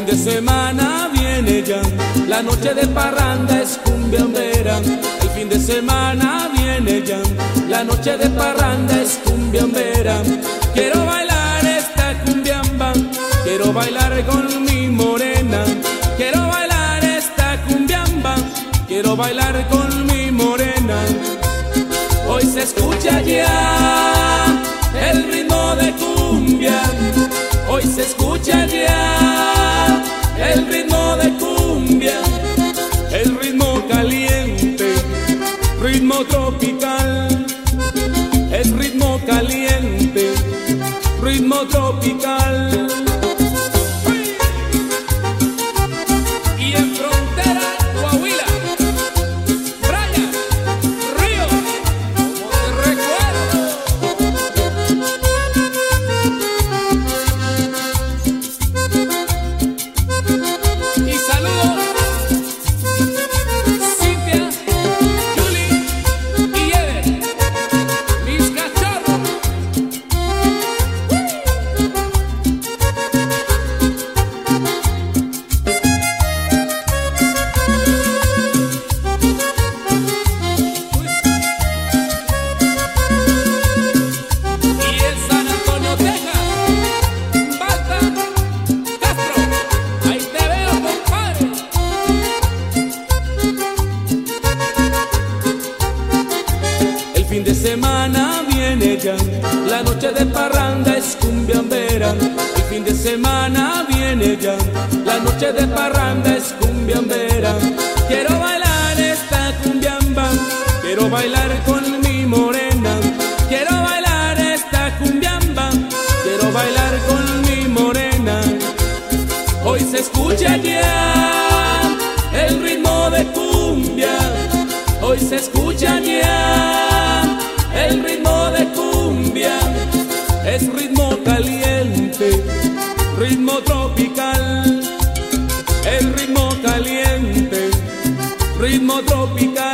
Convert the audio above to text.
de semana viene ya, la noche de parranda es cumbiambera. El fin de semana viene ya, la noche de parranda es cumbiambera. Quiero bailar esta cumbiamba, quiero bailar con mi morena. Quiero bailar esta cumbiamba, quiero bailar con mi morena. Hoy se escucha ya el ritmo de cumbia, hoy se escucha ya el ritmo de cumbia, el ritmo caliente, ritmo tropical, el ritmo caliente, ritmo tropical. Y en frontera Coahuila, Brian Río, como te recuerdo. Y saludos Cintia, Julie y Eder, mis cachorros. Y en San Antonio, Texas, Balta, Castro, ahí te veo, compadre. El fin de semana viene ya, la noche de parranda es cumbiambera. El fin de semana viene ya, la noche de parranda es cumbiambera. Quiero bailar esta cumbiamba, quiero bailar con mi morena. Quiero bailar esta cumbiamba, quiero bailar con mi morena. Hoy se escucha ya el ritmo de cumbia, hoy se escucha ya el ritmo de cumbia. Es ritmo caliente, ritmo tropical, el ritmo caliente, ritmo tropical.